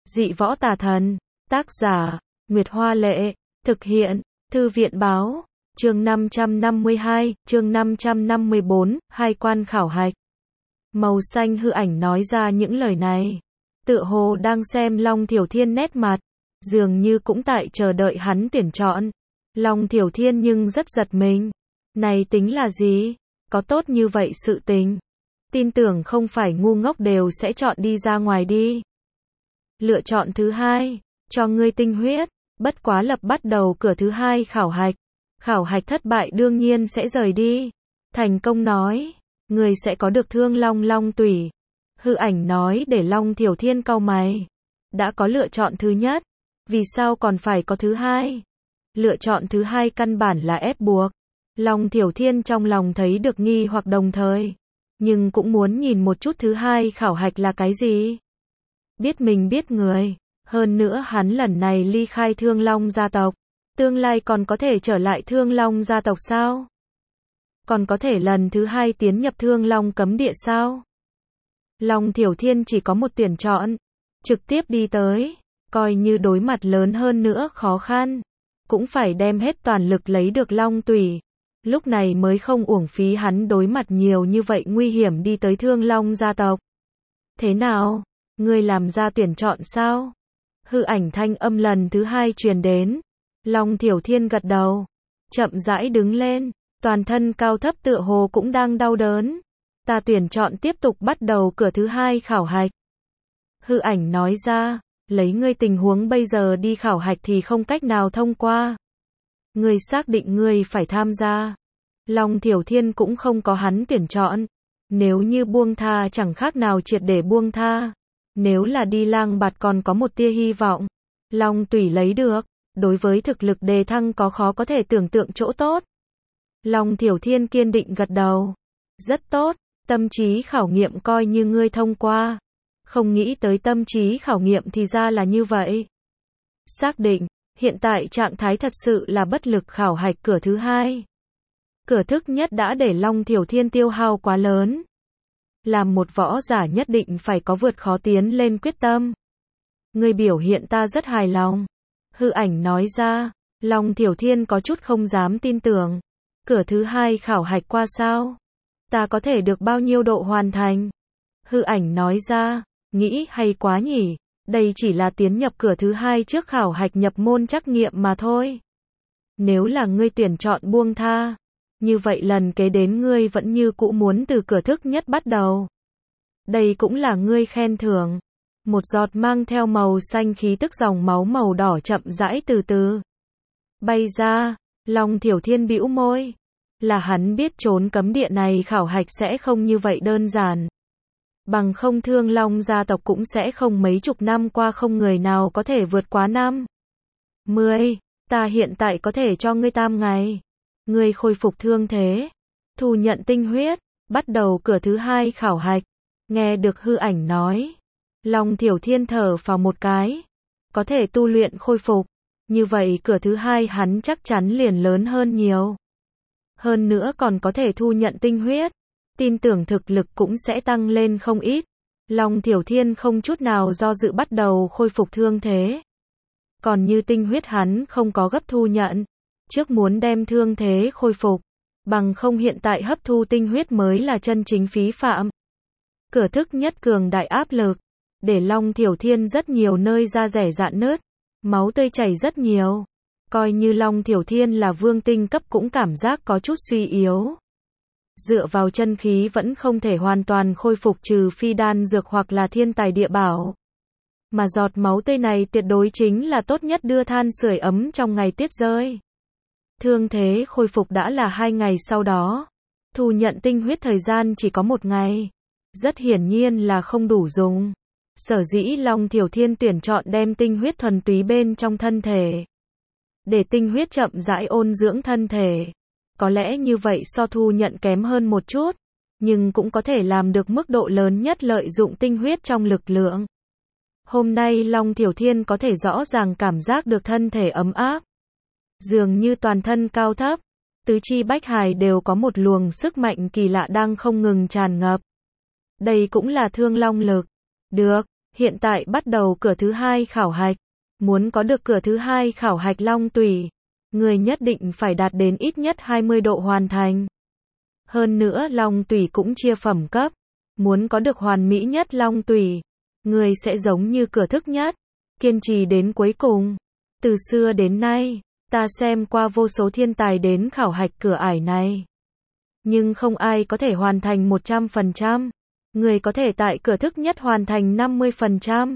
Dị võ tà thần. Tác giả, Nguyệt Hoa Lệ. Thực hiện, Thư viện Báo. Chương 552, chương 554, hai quan khảo hạch. Màu xanh hư ảnh nói ra những lời này. Tựa hồ đang xem Long Thiểu Thiên nét mặt. Dường như cũng tại chờ đợi hắn tuyển chọn. Long Thiểu Thiên nhưng rất giật mình. Này tính là gì? Có tốt như vậy sự tình. Tin tưởng không phải ngu ngốc đều sẽ chọn đi ra ngoài đi. Lựa chọn thứ hai, cho ngươi tinh huyết. Bất quá lập bắt đầu cửa thứ hai khảo hạch. Khảo hạch thất bại đương nhiên sẽ rời đi. Thành công nói, ngươi sẽ có được thương long tủy. Hư ảnh nói để Long Thiểu Thiên cau mày. Đã có lựa chọn thứ nhất, vì sao còn phải có thứ hai? Lựa chọn thứ hai căn bản là ép buộc. Long Thiểu Thiên trong lòng thấy được nghi hoặc đồng thời, nhưng cũng muốn nhìn một chút thứ hai khảo hạch là cái gì. Biết mình biết người, hơn nữa hắn lần này ly khai Thương Long gia tộc, tương lai còn có thể trở lại Thương Long gia tộc sao? Còn có thể lần thứ hai tiến nhập Thương Long cấm địa sao? Long Thiểu Thiên chỉ có một tuyển chọn, trực tiếp đi tới, coi như đối mặt lớn hơn nữa khó khăn, cũng phải đem hết toàn lực lấy được Long tủy. Lúc này mới không uổng phí hắn đối mặt nhiều như vậy nguy hiểm đi tới Thương Long gia tộc. Thế nào? Ngươi làm ra tuyển chọn sao? Hư ảnh thanh âm lần thứ hai truyền đến. Long Thiểu Thiên gật đầu, chậm rãi đứng lên, toàn thân cao thấp tựa hồ cũng đang đau đớn. Ta tuyển chọn tiếp tục bắt đầu cửa thứ hai khảo hạch. Hư ảnh nói ra, lấy ngươi tình huống bây giờ đi khảo hạch thì không cách nào thông qua. Ngươi xác định ngươi phải tham gia. Long Thiểu Thiên cũng không có hắn tuyển chọn. Nếu như buông tha chẳng khác nào triệt để buông tha. Nếu là đi lang bạt còn có một tia hy vọng. Long tủy lấy được, đối với thực lực đề thăng có khó có thể tưởng tượng chỗ tốt. Long Thiểu Thiên kiên định gật đầu. Rất tốt, tâm trí khảo nghiệm coi như ngươi thông qua. Không nghĩ tới tâm trí khảo nghiệm thì ra là như vậy. Xác định, hiện tại trạng thái thật sự là bất lực khảo hạch cửa thứ hai. Cửa thức nhất đã để Long Thiểu Thiên tiêu hao quá lớn. Làm một võ giả nhất định phải có vượt khó tiến lên quyết tâm. Ngươi biểu hiện ta rất hài lòng. Hư ảnh nói ra, Long Thiểu Thiên có chút không dám tin tưởng. Cửa thứ hai khảo hạch qua sao? Ta có thể được bao nhiêu độ hoàn thành? Hư ảnh nói ra, nghĩ hay quá nhỉ, đây chỉ là tiến nhập cửa thứ hai trước khảo hạch nhập môn trắc nghiệm mà thôi. Nếu là ngươi tuyển chọn buông tha, như vậy lần kế đến ngươi vẫn như cũ muốn từ cửa thức nhất bắt đầu. Đây cũng là ngươi khen thưởng. Một giọt mang theo màu xanh khí tức dòng máu màu đỏ chậm rãi từ từ bay ra. Long Thiểu Thiên bĩu môi. Là hắn biết trốn cấm địa này khảo hạch sẽ không như vậy đơn giản. Bằng không Thương Long gia tộc cũng sẽ không mấy chục năm qua không người nào có thể vượt quá 10. Ta hiện tại có thể cho ngươi 8 ngày. Ngươi khôi phục thương thế, thu nhận tinh huyết, bắt đầu cửa thứ hai khảo hạch. Nghe được hư ảnh nói, Long Thiểu Thiên thở phào một cái. Có thể tu luyện khôi phục, như vậy cửa thứ hai hắn chắc chắn liền lớn hơn nhiều. Hơn nữa còn có thể thu nhận tinh huyết, tin tưởng thực lực cũng sẽ tăng lên không ít. Long Thiểu Thiên không chút nào do dự bắt đầu khôi phục thương thế. Còn như tinh huyết hắn không có gấp thu nhận, trước muốn đem thương thế khôi phục, bằng không hiện tại hấp thu tinh huyết mới là chân chính phí phạm. Cửa thức nhất cường đại áp lực, để Long Thiểu Thiên rất nhiều nơi da rẻ rạn nứt, máu tươi chảy rất nhiều. Coi như Long Thiểu Thiên là vương tinh cấp cũng cảm giác có chút suy yếu. Dựa vào chân khí vẫn không thể hoàn toàn khôi phục trừ phi đan dược hoặc là thiên tài địa bảo. Mà giọt máu tươi này tuyệt đối chính là tốt nhất đưa than sưởi ấm trong ngày tuyết rơi. Thương thế khôi phục đã là 2 ngày sau đó. Thu nhận tinh huyết thời gian chỉ có 1 ngày. Rất hiển nhiên là không đủ dùng. Sở dĩ Long Thiểu Thiên tuyển chọn đem tinh huyết thuần túy bên trong thân thể. Để tinh huyết chậm rãi ôn dưỡng thân thể. Có lẽ như vậy so thu nhận kém hơn một chút. Nhưng cũng có thể làm được mức độ lớn nhất lợi dụng tinh huyết trong lực lượng. Hôm nay Long Thiểu Thiên có thể rõ ràng cảm giác được thân thể ấm áp. Dường như toàn thân cao thấp, tứ chi bách hải đều có một luồng sức mạnh kỳ lạ đang không ngừng tràn ngập. Đây cũng là Thương Long lực. Được, Hiện tại bắt đầu cửa thứ hai khảo hạch. Muốn có được cửa thứ hai khảo hạch long tủy, người nhất định phải đạt đến ít nhất 20 độ hoàn thành. Hơn nữa long tủy cũng chia phẩm cấp. Muốn có được hoàn mỹ nhất long tủy, người sẽ giống như cửa thức nhất, kiên trì đến cuối cùng. Từ xưa đến nay, ta xem qua vô số thiên tài đến khảo hạch cửa ải này. Nhưng không ai có thể hoàn thành 100%. Người có thể tại cửa thức nhất hoàn thành 50%.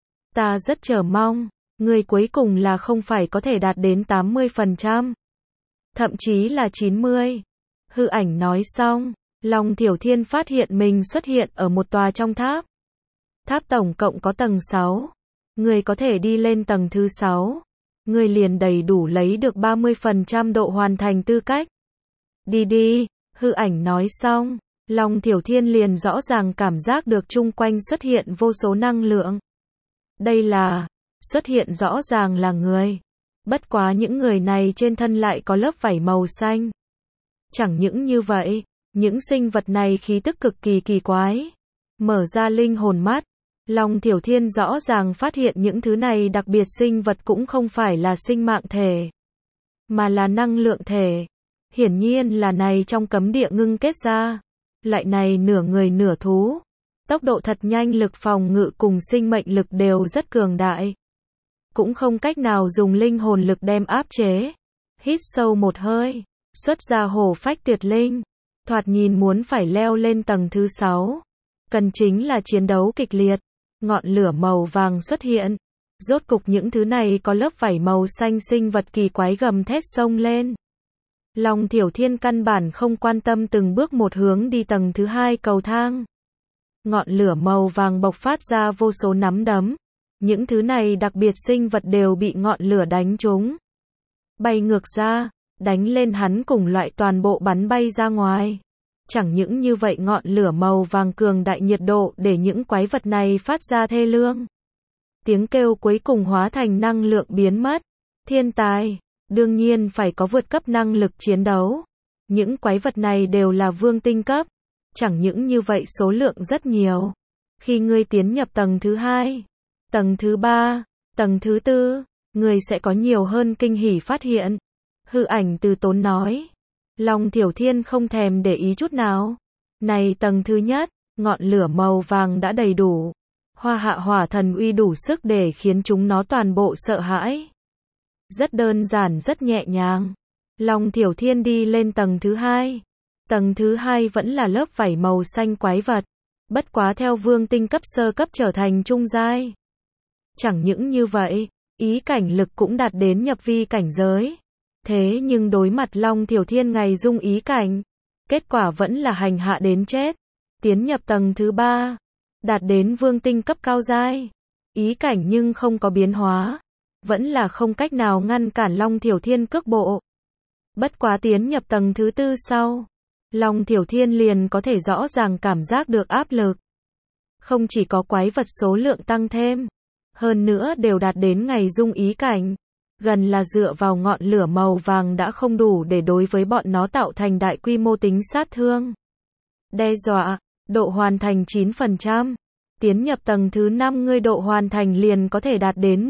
Ta rất chờ mong, người cuối cùng là không phải có thể đạt đến 80%. Thậm chí là 90%. Hư ảnh nói xong, Long Thiểu Thiên phát hiện mình xuất hiện ở một tòa trong tháp. Tháp tổng cộng có tầng 6. Người có thể đi lên tầng thứ 6. Người liền đầy đủ lấy được 30% độ hoàn thành tư cách. Đi đi, hư ảnh nói xong, Long Thiểu Thiên liền rõ ràng cảm giác được chung quanh xuất hiện vô số năng lượng. Đây là, xuất hiện rõ ràng là người. Bất quá những người này trên thân lại có lớp vảy màu xanh. Chẳng những như vậy, những sinh vật này khí tức cực kỳ kỳ quái. Mở ra linh hồn mắt, Long Thiểu Thiên rõ ràng phát hiện những thứ này đặc biệt sinh vật cũng không phải là sinh mạng thể, mà là năng lượng thể. Hiển nhiên là này trong cấm địa ngưng kết ra. Loại này nửa người nửa thú. Tốc độ thật nhanh, lực phòng ngự cùng sinh mệnh lực đều rất cường đại. Cũng không cách nào dùng linh hồn lực đem áp chế. Hít sâu một hơi, xuất ra hổ phách tuyệt linh. Thoạt nhìn muốn phải leo lên tầng thứ 6. Cần chính là chiến đấu kịch liệt. Ngọn lửa màu vàng xuất hiện. Rốt cục những thứ này có lớp vảy màu xanh sinh vật kỳ quái gầm thét xông lên. Long Thiểu Thiên căn bản không quan tâm, từng bước một hướng đi tầng thứ 2 cầu thang. Ngọn lửa màu vàng bộc phát ra vô số nắm đấm. Những thứ này đặc biệt sinh vật đều bị ngọn lửa đánh trúng. Bay ngược ra, đánh lên hắn cùng loại toàn bộ bắn bay ra ngoài. Chẳng những như vậy, ngọn lửa màu vàng cường đại nhiệt độ để những quái vật này phát ra thê lương. Tiếng kêu cuối cùng hóa thành năng lượng biến mất. Thiên tài, đương nhiên phải có vượt cấp năng lực chiến đấu. Những quái vật này đều là vương tinh cấp. Chẳng những như vậy, số lượng rất nhiều. Khi ngươi tiến nhập tầng thứ 2, tầng thứ 3, tầng thứ 4, ngươi sẽ có nhiều hơn kinh hỉ phát hiện. Hư ảnh từ tốn nói. Long Thiểu Thiên không thèm để ý chút nào. Này tầng thứ nhất, ngọn lửa màu vàng đã đầy đủ. Hoa hạ hỏa thần uy đủ sức để khiến chúng nó toàn bộ sợ hãi. Rất đơn giản, rất nhẹ nhàng. Long Thiểu Thiên đi lên tầng thứ 2. Tầng thứ 2 vẫn là lớp vảy màu xanh quái vật. Bất quá theo vương tinh cấp sơ cấp trở thành trung giai. Chẳng những như vậy, ý cảnh lực cũng đạt đến nhập vi cảnh giới. Thế nhưng đối mặt Long Thiểu Thiên ngày dung ý cảnh, kết quả vẫn là hành hạ đến chết. Tiến nhập tầng thứ 3, đạt đến vương tinh cấp cao giai. Ý cảnh nhưng không có biến hóa, vẫn là không cách nào ngăn cản Long Thiểu Thiên cước bộ. Bất quá tiến nhập tầng thứ 4 sau, Long Thiểu Thiên liền có thể rõ ràng cảm giác được áp lực. Không chỉ có quái vật số lượng tăng thêm, hơn nữa đều đạt đến ngày dung ý cảnh. Gần là dựa vào ngọn lửa màu vàng đã không đủ để đối với bọn nó tạo thành đại quy mô tính sát thương. Đe dọa, độ hoàn thành 9%. Tiến nhập tầng thứ 5, ngươi độ hoàn thành liền có thể đạt đến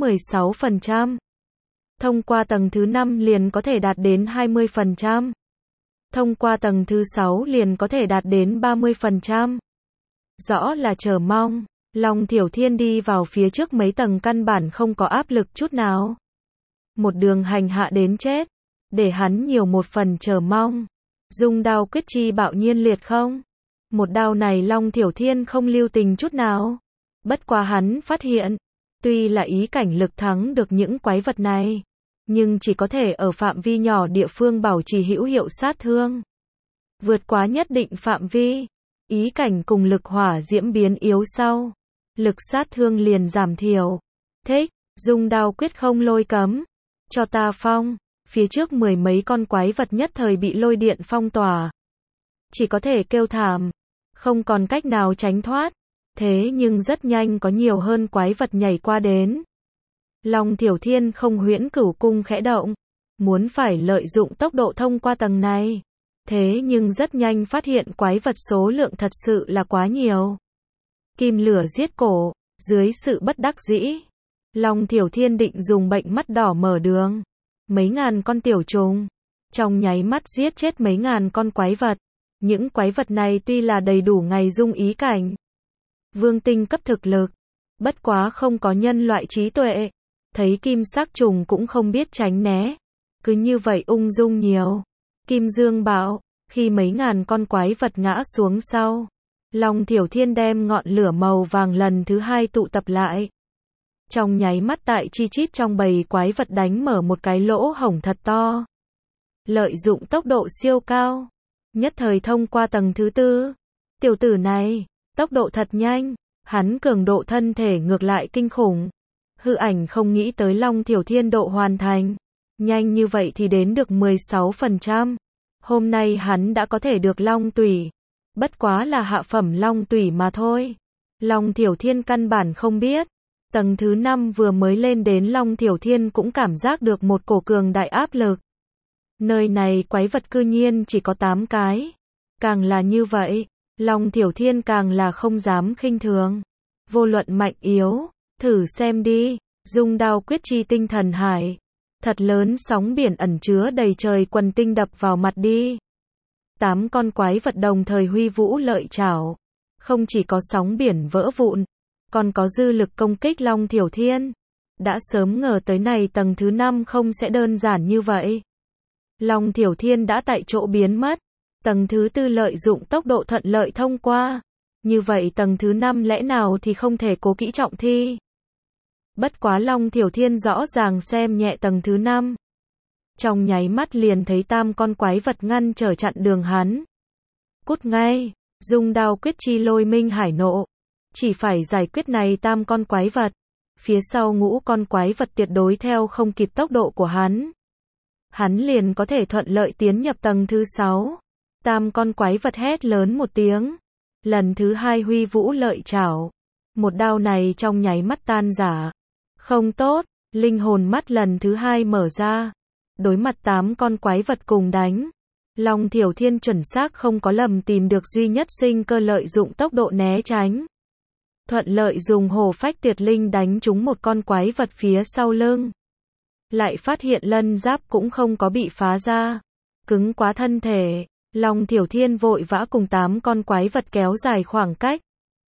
16%. Thông qua tầng thứ 5 liền có thể đạt đến 20%. Thông qua tầng thứ 6 liền có thể đạt đến 30%. Rõ là chờ mong. Long Thiểu Thiên đi vào phía trước mấy tầng căn bản không có áp lực chút nào. Một đường hành hạ đến chết. Để hắn nhiều một phần chờ mong. Dung đao quyết chi bạo nhiên liệt không? Một đao này Long Thiểu Thiên không lưu tình chút nào. Bất quá hắn phát hiện, tuy là ý cảnh lực thắng được những quái vật này, nhưng chỉ có thể ở phạm vi nhỏ địa phương bảo trì hữu hiệu sát thương. Vượt quá nhất định phạm vi, ý cảnh cùng lực hỏa diễm biến yếu sau, lực sát thương liền giảm thiểu. Thích, dung đao quyết không lôi cấm. Cho ta phong. Phía trước mười mấy con quái vật nhất thời bị lôi điện phong tỏa. Chỉ có thể kêu thảm. Không còn cách nào tránh thoát. Thế nhưng rất nhanh có nhiều hơn quái vật nhảy qua đến. Long Thiểu Thiên không huyễn cửu cung khẽ động. Muốn phải lợi dụng tốc độ thông qua tầng này. Thế nhưng rất nhanh phát hiện quái vật số lượng thật sự là quá nhiều. Kim lửa giết cổ. Dưới sự bất đắc dĩ, Long Thiểu Thiên định dùng bệnh mắt đỏ mở đường. Mấy ngàn con tiểu trùng, trong nháy mắt giết chết mấy ngàn con quái vật. Những quái vật này tuy là đầy đủ ngày dung ý cảnh vương tinh cấp thực lực, bất quá không có nhân loại trí tuệ, thấy kim sắc trùng cũng không biết tránh né, cứ như vậy ung dung nhiều. Kim Dương bảo, khi mấy ngàn con quái vật ngã xuống sau, Long Thiểu Thiên đem ngọn lửa màu vàng lần thứ hai tụ tập lại. Trong nháy mắt tại chi chít trong bầy quái vật đánh mở một cái lỗ hổng thật to. Lợi dụng tốc độ siêu cao, nhất thời thông qua tầng thứ tư. Tiểu tử này, tốc độ thật nhanh, hắn cường độ thân thể ngược lại kinh khủng. Hư ảnh không nghĩ tới Long Thiểu Thiên độ hoàn thành. Nhanh như vậy thì đến được 16%. Hôm nay hắn đã có thể được Long Tủy. Bất quá là hạ phẩm Long Tủy mà thôi. Long Thiểu Thiên căn bản không biết. Tầng thứ 5 vừa mới lên đến Long Thiểu Thiên cũng cảm giác được một cổ cường đại áp lực. Nơi này quái vật cư nhiên chỉ có 8 cái. Càng là như vậy, Long Thiểu Thiên càng là không dám khinh thường. Vô luận mạnh yếu, thử xem đi, dung đao quyết chi tinh thần hải. Thật lớn sóng biển ẩn chứa đầy trời quần tinh đập vào mặt đi. 8 con quái vật đồng thời huy vũ lợi chảo. Không chỉ có sóng biển vỡ vụn, còn có dư lực công kích Long Thiểu Thiên. Đã sớm ngờ tới này tầng thứ 5 không sẽ đơn giản như vậy. Long Thiểu Thiên đã tại chỗ biến mất. Tầng thứ 4 lợi dụng tốc độ thuận lợi thông qua. Như vậy tầng thứ 5 lẽ nào thì không thể cố kỹ trọng thi. Bất quá Long Thiểu Thiên rõ ràng xem nhẹ tầng thứ 5. Trong nháy mắt liền thấy 8 con quái vật ngăn trở chặn đường hắn. Cút ngay, dung đao quyết chi lôi minh hải nộ. Chỉ phải giải quyết này 8 con quái vật. Phía sau ngũ con quái vật tuyệt đối theo không kịp tốc độ của hắn. Hắn liền có thể thuận lợi tiến nhập tầng thứ 6. 8 con quái vật hét lớn một tiếng. Lần thứ 2 huy vũ lợi chảo. Một đao này trong nháy mắt tan rã. Không tốt, linh hồn mắt lần thứ 2 mở ra. Đối mặt 8 con quái vật cùng đánh. Long Thiểu Thiên chuẩn xác không có lầm tìm được duy nhất sinh cơ lợi dụng tốc độ né tránh. Thuận lợi dùng hồ phách tuyệt linh đánh trúng một con quái vật phía sau lưng. Lại phát hiện lân giáp cũng không có bị phá ra. Cứng quá thân thể. Long Thiểu Thiên vội vã cùng 8 con quái vật kéo dài khoảng cách.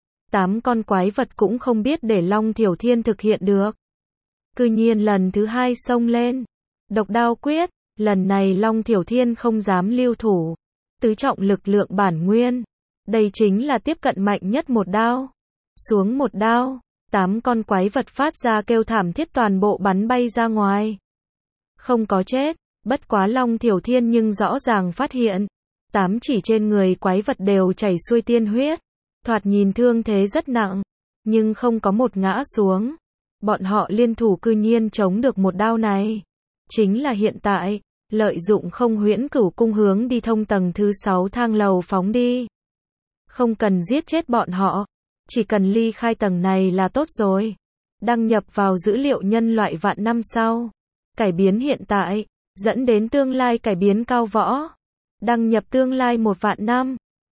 8 con quái vật cũng không biết để Long Thiểu Thiên thực hiện được. Cư nhiên lần thứ 2 xông lên. Độc đao quyết, lần này Long Thiểu Thiên không dám lưu thủ. Tứ trọng lực lượng bản nguyên. Đây chính là tiếp cận mạnh nhất một đao. Xuống một đao, 8 con quái vật phát ra kêu thảm thiết toàn bộ bắn bay ra ngoài. Không có chết, bất quá Long Thiểu Thiên nhưng rõ ràng phát hiện. 8 chỉ trên người quái vật đều chảy xuôi tiên huyết. Thoạt nhìn thương thế rất nặng, nhưng không có một ngã xuống. Bọn họ liên thủ cư nhiên chống được một đao này. Chính là hiện tại, lợi dụng không huyễn cửu cung hướng đi thông tầng thứ 6 thang lầu phóng đi. Không cần giết chết bọn họ, chỉ cần ly khai tầng này là tốt rồi. Đăng nhập vào dữ liệu nhân loại vạn năm sau. Cải biến hiện tại, dẫn đến tương lai cải biến cao võ. Đăng nhập tương lai 1 vạn năm.